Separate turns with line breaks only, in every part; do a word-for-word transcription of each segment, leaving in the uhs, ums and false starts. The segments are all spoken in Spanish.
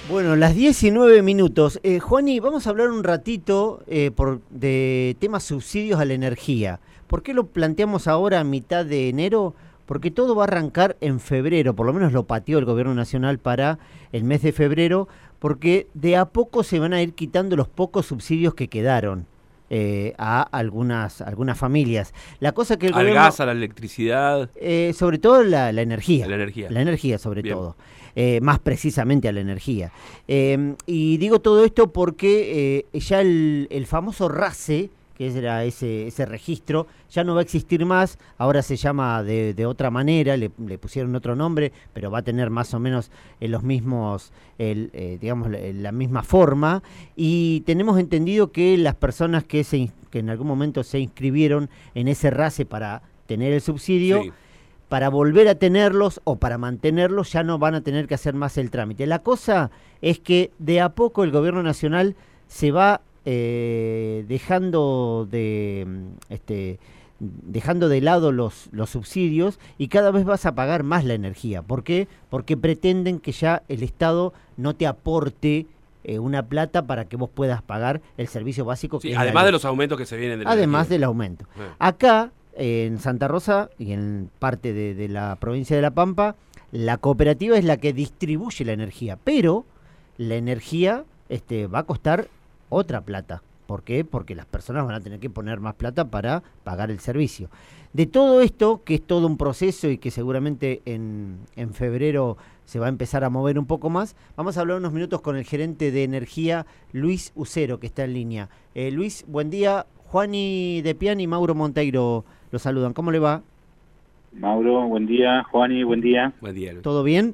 Bueno, las diecinueve minutos. Eh, Juani, vamos a hablar un ratito eh, por, de temas subsidios a la energía. ¿Por qué lo planteamos ahora a mitad de enero? Porque todo va a arrancar en febrero, por lo menos lo pateó el gobierno nacional para el mes de febrero, porque de a poco se van a ir quitando los pocos subsidios que quedaron eh, a algunas, algunas familias. La cosa que el
Al
gobierno...
gas, a la electricidad.
Eh, sobre todo la, la energía.
La energía.
La energía, sobre
Bien.
todo. Eh, más precisamente a la energía. Eh, y digo todo esto porque eh, ya el, el famoso RACE, que era ese, ese registro, ya no va a existir más. Ahora se llama de, de otra manera, le, le pusieron otro nombre, pero va a tener más o menos eh, los mismos, el, eh, digamos, la, la misma forma. Y tenemos entendido que las personas que, se, que en algún momento se inscribieron en ese RACE para tener el subsidio,
Sí.
para volver a tenerlos o para mantenerlos ya no van a tener que hacer más el trámite. La cosa es que de a poco el gobierno nacional se va eh, dejando de este dejando de lado los, los subsidios y cada vez vas a pagar más la energía. ¿Por qué? Porque pretenden que ya el Estado no te aporte eh, una plata para que vos puedas pagar el servicio básico.
Sí,
que es la
además de
luz.
los aumentos que se vienen de la
Además
energía.
del aumento.
Eh.
Acá, eh, en Santa Rosa y en parte de, de la provincia de La Pampa, la cooperativa es la que distribuye la energía, pero la energía este, va a costar otra plata. ¿Por qué? Porque las personas van a tener que poner más plata para pagar el servicio. De todo esto, que es todo un proceso y que seguramente en, en febrero se va a empezar a mover un poco más, vamos a hablar unos minutos con el gerente de energía, Luis Ucero, que está en línea. Eh, Luis, buen día. Juani de Pian y Mauro Monteiro lo saludan. ¿Cómo le va?
Mauro, buen día. Juani, buen día.
Buen día, Luis.
¿Todo bien?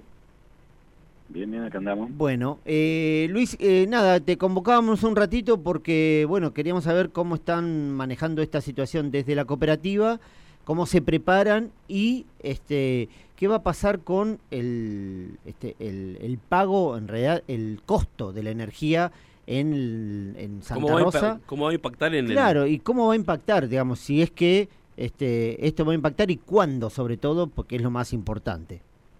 Bien, bien, acá andamos.
Bueno, eh, Luis, eh, nada, te convocábamos un ratito porque, bueno, queríamos saber cómo están manejando esta situación desde la cooperativa, cómo se preparan y este qué va a pasar con el, este, el, el pago, en realidad, el costo de la energía en, en Santa
¿Cómo va,
Rosa.
¿Cómo va a impactar en
Claro,
el...?
y cómo va a impactar, digamos, si es que este esto va a impactar y cuándo, sobre todo, porque es lo más importante.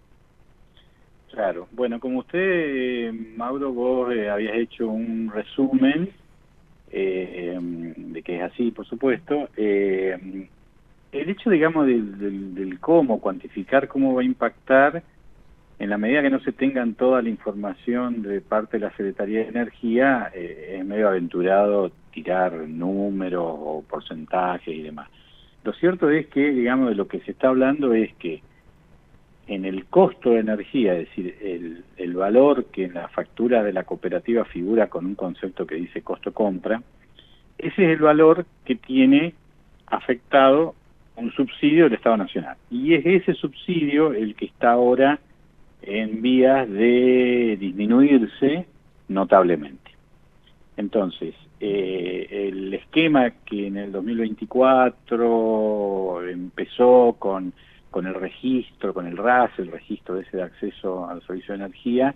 Claro. Bueno, como usted, eh, Mauro, vos eh, habías hecho un resumen eh, de que es así, por supuesto. Eh, el hecho, digamos, del, del, del cómo, cuantificar cómo va a impactar, en la medida que no se tengan toda la información de parte de la Secretaría de Energía, eh, es medio aventurado tirar números o porcentajes y demás. Lo cierto es que, digamos, de lo que se está hablando es que en el costo de energía, es decir, el, el valor que en la factura de la cooperativa figura con un concepto que dice costo compra, ese es el valor que tiene afectado un subsidio del Estado Nacional. Y es ese subsidio el que está ahora en vías de disminuirse notablemente. Entonces, eh, el esquema que en el dos mil veinticuatro empezó con, con el registro, con el RACE, el registro ese de acceso al servicio de energía,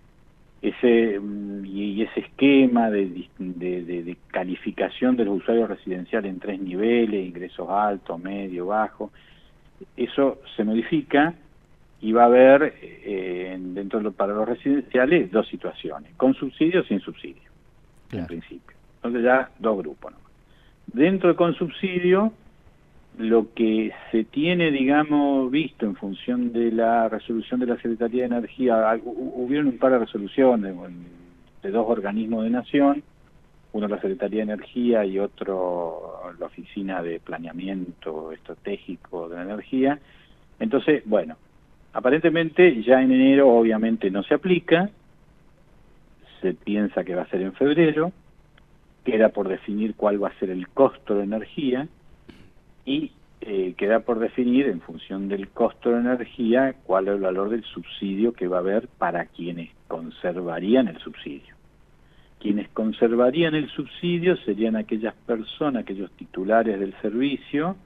ese y ese esquema de, de, de, de calificación de los usuarios residenciales en tres niveles, ingresos altos, medio, bajo, eso se modifica y va a haber eh, dentro de lo, para los residenciales dos situaciones, con subsidio o sin subsidio, claro, en principio. Entonces ya dos grupos nomás. Dentro de con subsidio, lo que se tiene, digamos, visto en función de la resolución de la Secretaría de Energía, hubieron un par de resoluciones de dos organismos de nación, uno la Secretaría de Energía y otro la Oficina de Planeamiento Estratégico de la Energía. Entonces, bueno, aparentemente ya en enero obviamente no se aplica, se piensa que va a ser en febrero, queda por definir cuál va a ser el costo de energía y eh, queda por definir en función del costo de energía cuál es el valor del subsidio que va a haber para quienes conservarían el subsidio. Quienes conservarían el subsidio serían aquellas personas, aquellos titulares del servicio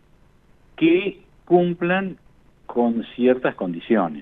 que cumplan con ciertas condiciones.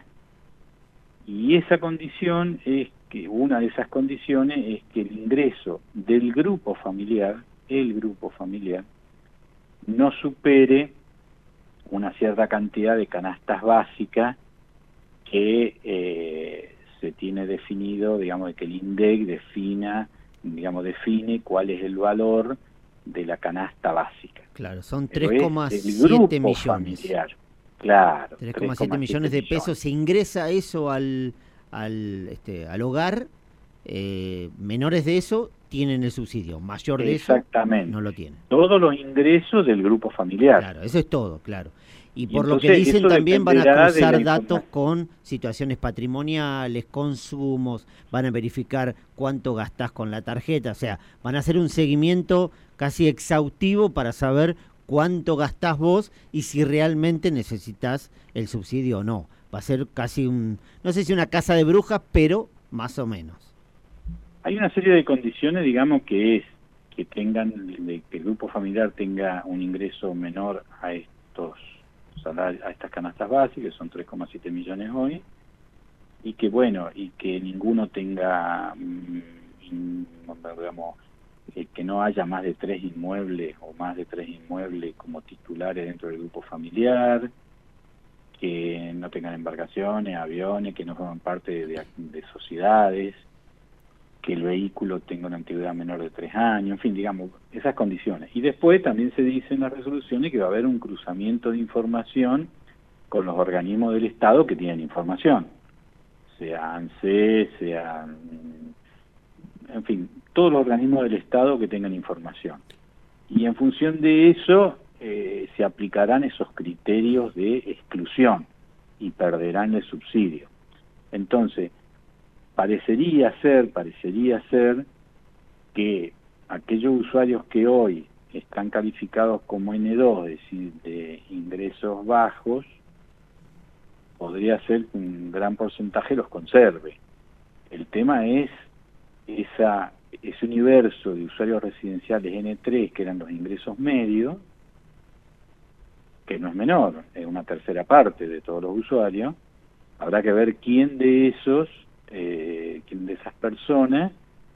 Y esa condición es que, una de esas condiciones es que el ingreso del grupo familiar, el grupo familiar, no supere una cierta cantidad de canastas básicas que eh, se se tiene definido, digamos, de que el INDEC defina, digamos, define cuál es el valor de la canasta básica.
Claro, son
Pero
tres
es
coma
del
siete
grupo
millones.
familiar. Claro,
tres coma siete millones de pesos. Se ingresa eso al, al, este, al hogar. Eh, menores de eso tienen el subsidio. Mayor de eso no lo tienen.
Todos los ingresos del grupo familiar.
Claro, eso es todo, claro. Y,
y
por
entonces,
lo que dicen también van a cruzar datos con situaciones patrimoniales, consumos, van a verificar cuánto gastás con la tarjeta, o sea, van a hacer un seguimiento casi exhaustivo para saber cuánto gastás vos y si realmente necesitas el subsidio o no. Va a ser casi un, no sé si una casa de brujas, pero más o menos.
Hay una serie de condiciones, digamos, que es que tengan, de, que el grupo familiar tenga un ingreso menor a estos salarios, a estas canastas básicas, que son tres coma siete millones hoy, y que bueno, y que ninguno tenga, mmm, digamos, eh, que no haya más de tres inmuebles o más de tres inmuebles como titulares dentro del grupo familiar, que no tengan embarcaciones, aviones, que no forman parte de, de, de sociedades, que el vehículo tenga una antigüedad menor de tres años, en fin, digamos, esas condiciones. Y después también se dice en las resoluciones que va a haber un cruzamiento de información con los organismos del Estado que tienen información, sea ANSES, sea, en fin, todos los organismos del Estado que tengan información. Y en función de eso eh, se aplicarán esos criterios de exclusión y perderán el subsidio. Entonces, parecería ser, parecería ser que aquellos usuarios que hoy están calificados como ene dos, es decir, de ingresos bajos, podría ser que un gran porcentaje los conserve. El tema es esa, ese universo de usuarios residenciales ene tres, que eran los ingresos medios, que no es menor, es una tercera parte de todos los usuarios. Habrá que ver quién de esos Eh, quién de esas personas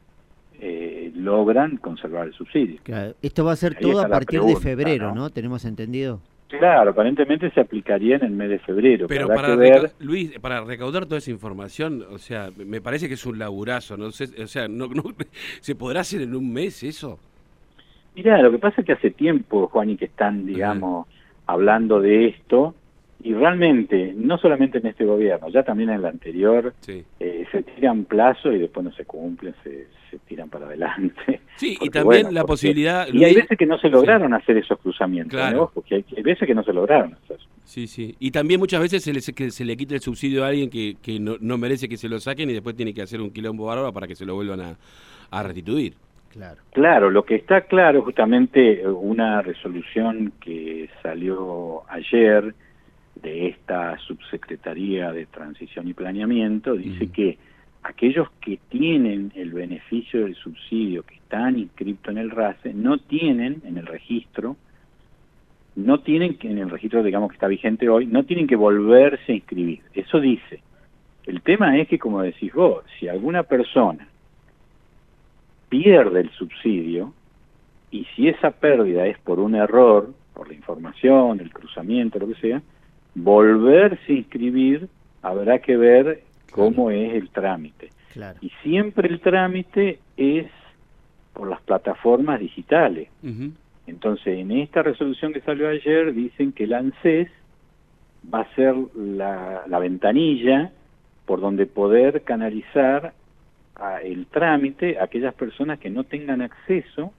eh, logran conservar el subsidio.
Claro, esto va a ser Ahí todo a partir pregunta, de febrero, ¿no? ¿no? ¿Tenemos entendido?
Claro, aparentemente se aplicaría en el mes de febrero.
Pero
para
para
ver...
reca Luis, para recaudar toda esa información, o sea, me parece que es un laburazo, no sé, o sea, no, no ¿se podrá hacer en un mes eso?
Mirá, lo que pasa es que hace tiempo, Juan, y que están, digamos, uh-huh. hablando de esto. Y realmente, no solamente en este gobierno, ya también en el anterior, sí. eh, se tiran plazos y después no se cumplen, se, se tiran para adelante.
Sí, porque, y también bueno, la porque, posibilidad...
Y Luis, hay veces que no se lograron sí. hacer esos cruzamientos,
claro.
¿no? Porque hay, hay veces que no se lograron hacer.
Sí, sí. Y también muchas veces se le, que se le quita el subsidio a alguien que, que no, no merece que se lo saquen y después tiene que hacer un quilombo bárbaro para que se lo vuelvan a, a restituir.
Claro.
Claro, lo que está claro, justamente una resolución que salió ayer de esta Subsecretaría de Transición y Planeamiento, dice mm. que aquellos que tienen el beneficio del subsidio, que están inscritos en el RACE, no tienen en el registro, no tienen que, en el registro, digamos, que está vigente hoy, no tienen que volverse a inscribir. Eso dice. El tema es que, como decís vos, si alguna persona pierde el subsidio, y si esa pérdida es por un error, por la información, el cruzamiento, lo que sea, volverse a inscribir, habrá que ver cómo claro. es el trámite.
Claro.
Y siempre el trámite es por las plataformas digitales.
Uh-huh.
Entonces, en esta resolución que salió ayer, dicen que el ANSES va a ser la, la ventanilla por donde poder canalizar a el trámite a aquellas personas que no tengan acceso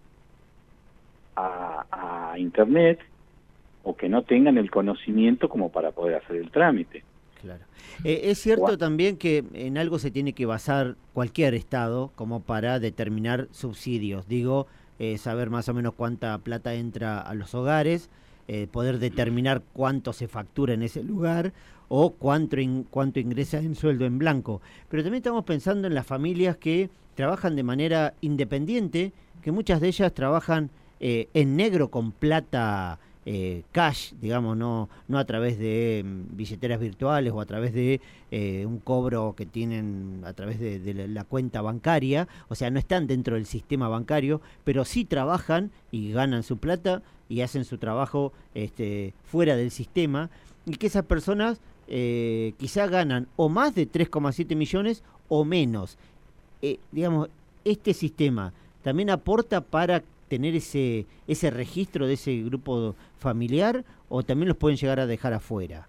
a, a Internet, o que no tengan el conocimiento como para poder hacer el trámite.
Claro. Eh, es cierto bueno. también que en algo se tiene que basar cualquier Estado como para determinar subsidios. Digo, eh, saber más o menos cuánta plata entra a los hogares, eh, poder determinar cuánto se factura en ese lugar o cuánto, in, cuánto ingresa en sueldo en blanco. Pero también estamos pensando en las familias que trabajan de manera independiente, que muchas de ellas trabajan eh, en negro con plata Eh, cash, digamos, no no a través de um, billeteras virtuales o a través de eh, un cobro que tienen a través de, de la, la cuenta bancaria, o sea, no están dentro del sistema bancario, pero sí trabajan y ganan su plata y hacen su trabajo este, fuera del sistema, y que esas personas eh, quizá ganan o más de tres coma siete millones o menos. Eh, digamos, este sistema también aporta para tener ese ese registro de ese grupo familiar, o también los pueden llegar a dejar afuera.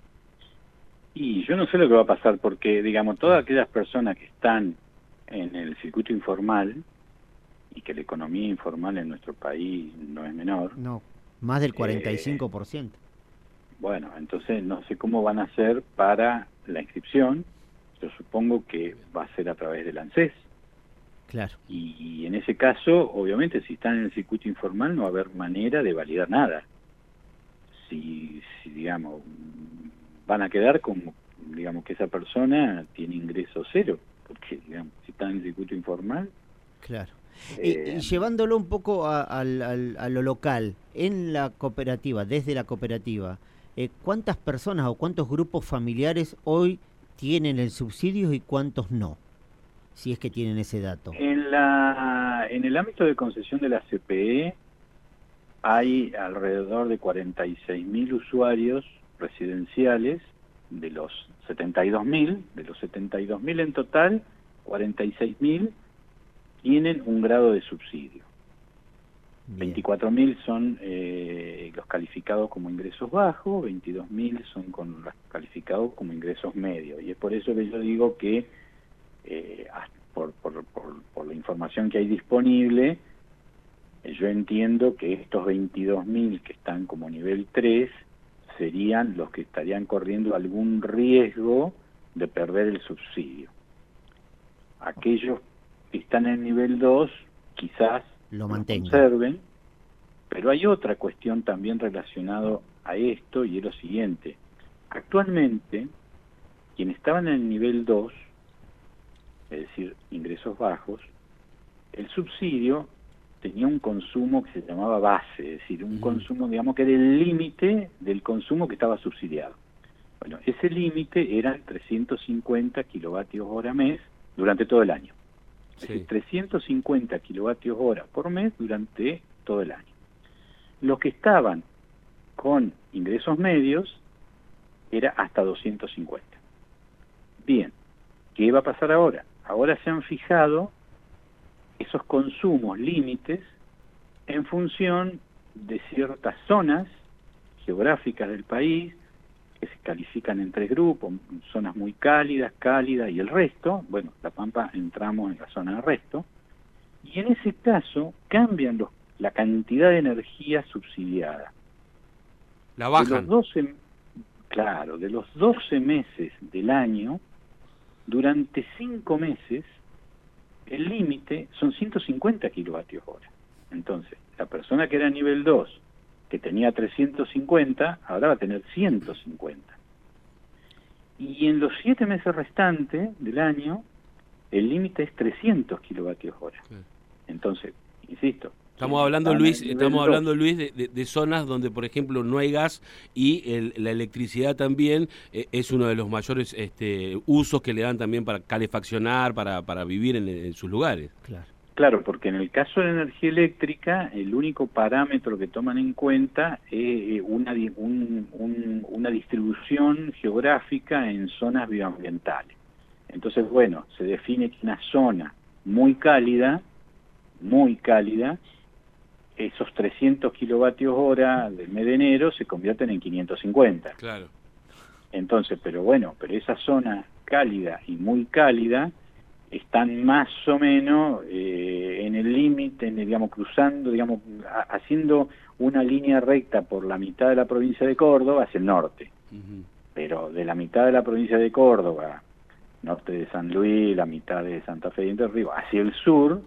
Y yo no sé lo que va a pasar, porque, digamos, todas aquellas personas que están en el circuito informal, y que la economía informal en nuestro país no es menor.
No, más del cuarenta y cinco por ciento.
Eh, bueno, entonces no sé cómo van a hacer para la inscripción. Yo supongo que va a ser a través del ANSES.
Claro.
Y, y en ese caso, obviamente, si están en el circuito informal no va a haber manera de validar nada. Si, si digamos, van a quedar como, digamos, que esa persona tiene ingreso cero, porque, digamos, si está en el circuito informal...
Claro.
Eh,
y, y llevándolo un poco a, a, a, a lo local, en la cooperativa, desde la cooperativa, eh, ¿cuántas personas o cuántos grupos familiares hoy tienen el subsidio y cuántos no? Si es que tienen ese dato.
En la en el ámbito de concesión de la C P E hay alrededor de cuarenta y seis mil usuarios residenciales de los setenta y dos mil, de los setenta y dos mil en total, cuarenta y seis mil tienen un grado de subsidio. Bien. veinticuatro mil son eh, los calificados como ingresos bajos, veintidós mil son con los calificados como ingresos medios. Y es por eso que yo digo que eh, por, por, por, por la información que hay disponible, eh, yo entiendo que estos veintidós mil que están como nivel tres serían los que estarían corriendo algún riesgo de perder el subsidio. Aquellos que están en nivel dos quizás
lo mantengan,
conserven, pero hay otra cuestión también relacionada a esto, y es lo siguiente. Actualmente, quienes estaban en el nivel dos, es decir, ingresos bajos, el subsidio tenía un consumo que se llamaba base, es decir, un uh-huh. consumo, digamos, que era el límite del consumo que estaba subsidiado. Bueno, ese límite eran trescientos cincuenta kilovatios hora mes durante todo el año. Es sí. decir, trescientos cincuenta kilovatios hora por mes durante todo el año. Los que estaban con ingresos medios era hasta doscientos cincuenta. Bien, ¿qué va a pasar ahora? Ahora se han fijado esos consumos límites en función de ciertas zonas geográficas del país que se califican en tres grupos, zonas muy cálidas, cálidas y el resto. Bueno, La Pampa entramos en la zona del resto, y en ese caso cambian los, la cantidad de energía subsidiada.
La bajan.
De los doce, claro, de los doce meses del año, durante cinco meses, el límite son ciento cincuenta kilovatios hora. Entonces, la persona que era nivel dos, que tenía trescientos cincuenta, ahora va a tener ciento cincuenta. Y en los siete meses restantes del año, el límite es trescientos kilovatios hora. Sí. Entonces, insisto,
estamos hablando, Luis, estamos hablando, Luis, de, de, de zonas donde, por ejemplo, no hay gas y el, la electricidad también eh, es uno de los mayores este, usos que le dan también para calefaccionar, para, para vivir en, en sus lugares.
Claro.
Claro, porque en el caso de la energía eléctrica, el único parámetro que toman en cuenta es una, un, un, una distribución geográfica en zonas bioambientales. Entonces, bueno, se define que una zona muy cálida, muy cálida, esos trescientos kilovatios hora del mes de enero se convierten en quinientos cincuenta.
Claro.
Entonces, pero bueno, pero esa zona cálida y muy cálida están más o menos eh, en el límite, digamos, cruzando, digamos, a, haciendo una línea recta por la mitad de la provincia de Córdoba hacia el norte. Uh-huh. Pero de la mitad de la provincia de Córdoba, norte de San Luis, la mitad de Santa Fe y Entre Ríos, hacia el sur,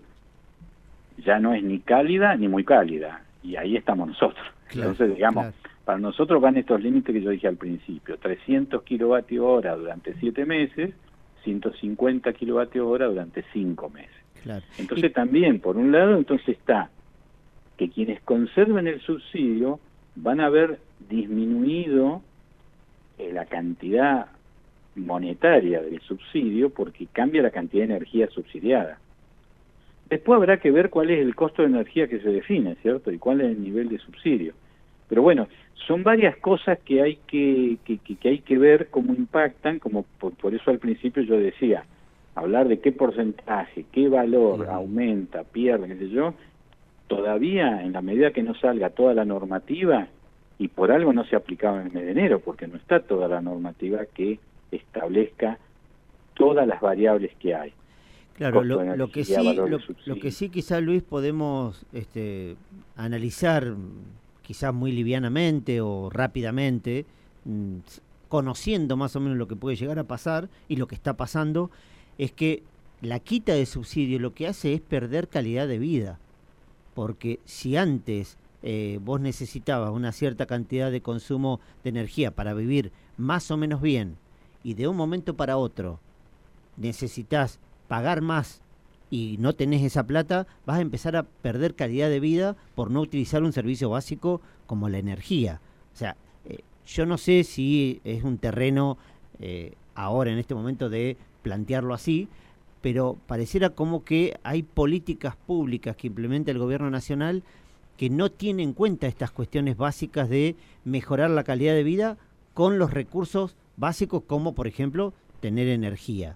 ya no es ni cálida ni muy cálida. Y ahí estamos nosotros. Claro, entonces, digamos, claro. para nosotros van estos límites que yo dije al principio, trescientos kilovatios hora durante siete meses, ciento cincuenta kilovatios hora durante cinco meses. Claro. Entonces y... también, por un lado, entonces está que quienes conserven el subsidio van a haber disminuido eh, la cantidad monetaria del subsidio porque cambia la cantidad de energía subsidiada. Después habrá que ver cuál es el costo de energía que se define, ¿cierto? Y cuál es el nivel de subsidio. Pero bueno, son varias cosas que hay que, que, que, que hay que ver cómo impactan, como por, por eso al principio yo decía, hablar de qué porcentaje, qué valor
Uh-huh.
aumenta, pierde, qué sé yo, todavía en la medida que no salga toda la normativa, y por algo no se aplicaba en el mes de enero, porque no está toda la normativa que establezca todas las variables que hay.
Claro, lo,
energía,
lo que sí, lo,
lo
lo que sí quizá, Luis, podemos este, analizar quizás muy livianamente o rápidamente, mmm, conociendo más o menos lo que puede llegar a pasar y lo que está pasando, es que la quita de subsidio lo que hace es perder calidad de vida, porque si antes eh, vos necesitabas una cierta cantidad de consumo de energía para vivir más o menos bien, y de un momento para otro necesitas pagar más y no tenés esa plata, vas a empezar a perder calidad de vida por no utilizar un servicio básico como la energía. O sea, eh, yo no sé si es un terreno eh, ahora en este momento de plantearlo así, pero pareciera como que hay políticas públicas que implementa el gobierno nacional que no tienen en cuenta estas cuestiones básicas de mejorar la calidad de vida con los recursos básicos como, por ejemplo, tener energía.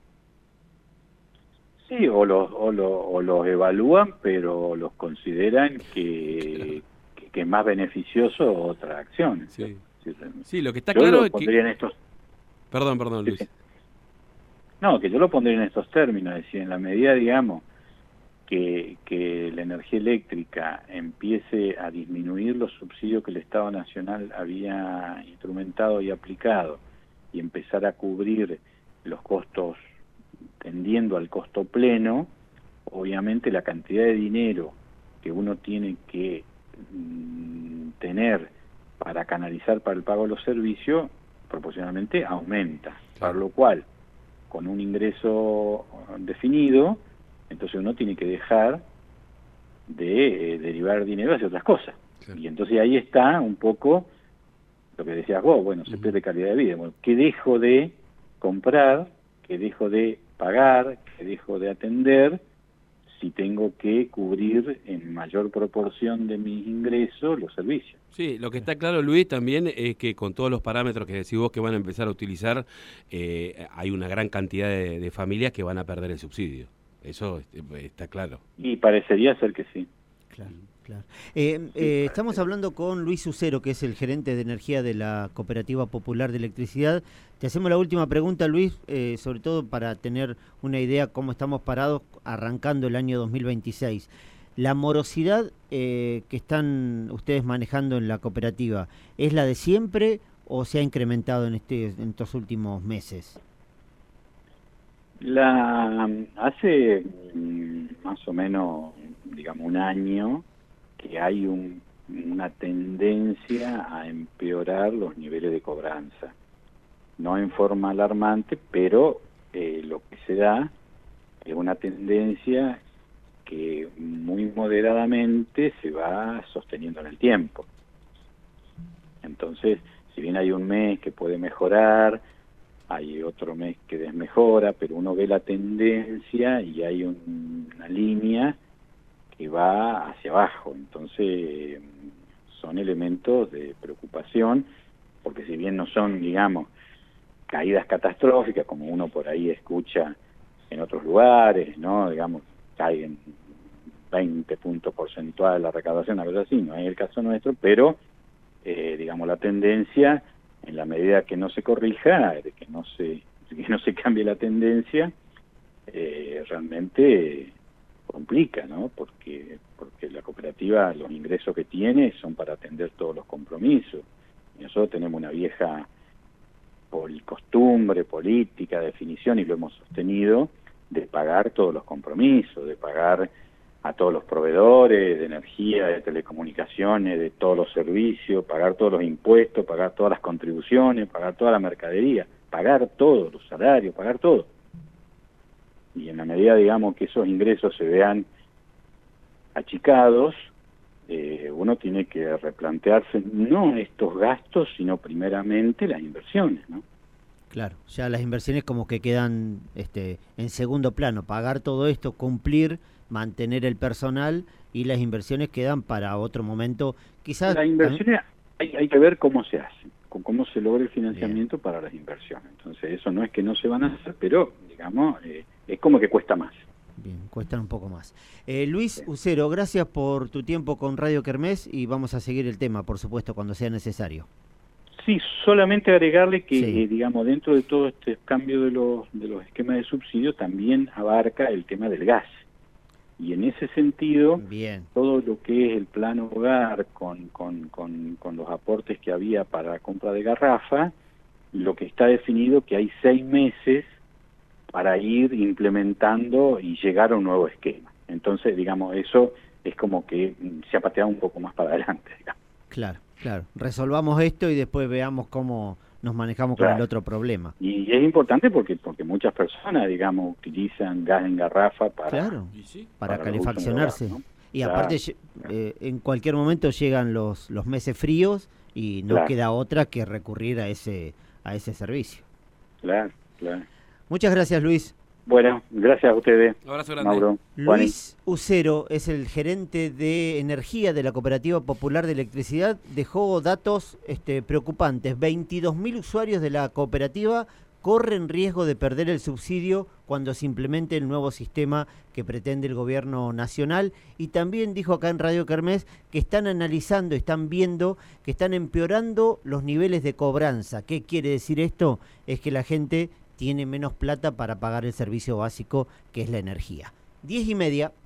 Sí, o los, o, lo, o los evalúan, pero los consideran que, que, que es más beneficioso otra acción.
Sí,
sí,
sí, lo que está
yo
claro
lo
es que...
En estos...
Perdón, perdón, Luis.
Sí, no, que yo lo pondría en estos términos, es decir, en la medida, digamos, que, que la energía eléctrica empiece a disminuir los subsidios que el Estado Nacional había instrumentado y aplicado y empezar a cubrir los costos tendiendo al costo pleno, obviamente la cantidad de dinero que uno tiene que mm, tener para canalizar para el pago de los servicios, proporcionalmente aumenta, claro. Para lo cual, con un ingreso definido, entonces uno tiene que dejar de eh, derivar dinero hacia otras cosas. Claro. Y entonces ahí está un poco lo que decías vos, bueno, se uh-huh. pierde calidad de vida. Bueno, ¿qué dejo de comprar? ¿Qué dejo de pagar? ¿Qué dejo de atender? Si tengo que cubrir en mayor proporción de mis ingresos los servicios.
Sí, lo que está claro, Luis, también es que con todos los parámetros que decís vos que van a empezar a utilizar, eh, hay una gran cantidad de, de familias que van a perder el subsidio. Eso está claro.
Y parecería ser que sí.
Claro, claro. Eh, eh, estamos hablando con Luis Ucero, que es el gerente de energía de la Cooperativa Popular de Electricidad. Te hacemos la última pregunta, Luis, eh, sobre todo para tener una idea cómo estamos parados arrancando el año dos mil veintiséis. ¿La morosidad eh, que están ustedes manejando en la cooperativa es la de siempre o se ha incrementado en, este, en estos últimos meses?
La hace más o menos, digamos, un año que hay un, una tendencia a empeorar los niveles de cobranza. No en forma alarmante, pero eh, lo que se da es una tendencia que muy moderadamente se va sosteniendo en el tiempo. Entonces, si bien hay un mes que puede mejorar, hay otro mes que desmejora, pero uno ve la tendencia y hay un, una línea que va hacia abajo. Entonces son elementos de preocupación, porque si bien no son, digamos, caídas catastróficas, como uno por ahí escucha en otros lugares, ¿no? Digamos, caen veinte puntos porcentuales la recaudación, algo así, no es el caso nuestro, pero, eh, digamos, la tendencia, en la medida que no se corrija, de que no se, que no se cambie la tendencia, eh, realmente complica, ¿no? Porque, porque la cooperativa, los ingresos que tiene son para atender todos los compromisos. Y nosotros tenemos una vieja pol- costumbre, política, definición, y lo hemos sostenido, de pagar todos los compromisos, de pagar a todos los proveedores de energía, de telecomunicaciones, de todos los servicios, pagar todos los impuestos, pagar todas las contribuciones, pagar toda la mercadería, pagar todos los salarios, pagar todo. Y en la medida, digamos, que esos ingresos se vean achicados, eh, uno tiene que replantearse no estos gastos, sino primeramente las inversiones, ¿no?
Claro, ya las inversiones como que quedan este, en segundo plano, pagar todo esto, cumplir, mantener el personal, y las inversiones quedan para otro momento. Quizás
las inversiones hay, hay que ver cómo se hacen, con cómo se logra el financiamiento Bien. Para las inversiones. Entonces eso no es que no se van a hacer, pero digamos, eh, es como que cuesta más.
Bien, cuestan un poco más. Eh, Luis Ucero, gracias por tu tiempo con Radio Kermés y vamos a seguir el tema, por supuesto, cuando sea necesario.
Sí, solamente agregarle que,
Sí.
eh, digamos, dentro de todo este cambio de los, de los esquemas de subsidio también abarca el tema del gas. Y en ese sentido,
Bien,
todo lo que es el plan hogar con, con, con, con los aportes que había para la compra de garrafa, lo que está definido que hay seis meses para ir implementando y llegar a un nuevo esquema. Entonces, digamos, eso es como que se ha pateado un poco más para adelante, digamos.
claro, claro. Resolvamos esto y después veamos cómo nos manejamos con
Claro.
el otro problema.
Y es importante porque porque muchas personas, digamos, utilizan gas en garrafa para,
Claro,
Y sí.
para,
para el uso en el
calefaccionarse.
hogar, ¿no?
Y
Claro,
aparte, lle- eh, en cualquier momento llegan los, los meses fríos y no
Claro.
queda otra que recurrir a ese, a ese servicio.
Claro, claro.
Muchas gracias, Luis.
Bueno, gracias a ustedes,
Abrazo grande.
Mauro. Juani.
Luis Ucero es el gerente de energía de la Cooperativa Popular de Electricidad. Dejó datos este, preocupantes. veintidós mil usuarios de la cooperativa corren riesgo de perder el subsidio cuando se implemente el nuevo sistema que pretende el gobierno nacional. Y también dijo acá en Radio Kermés que están analizando, están viendo que están empeorando los niveles de cobranza. ¿Qué quiere decir esto? Es que la gente tiene menos plata para pagar el servicio básico que es la energía. Diez y media.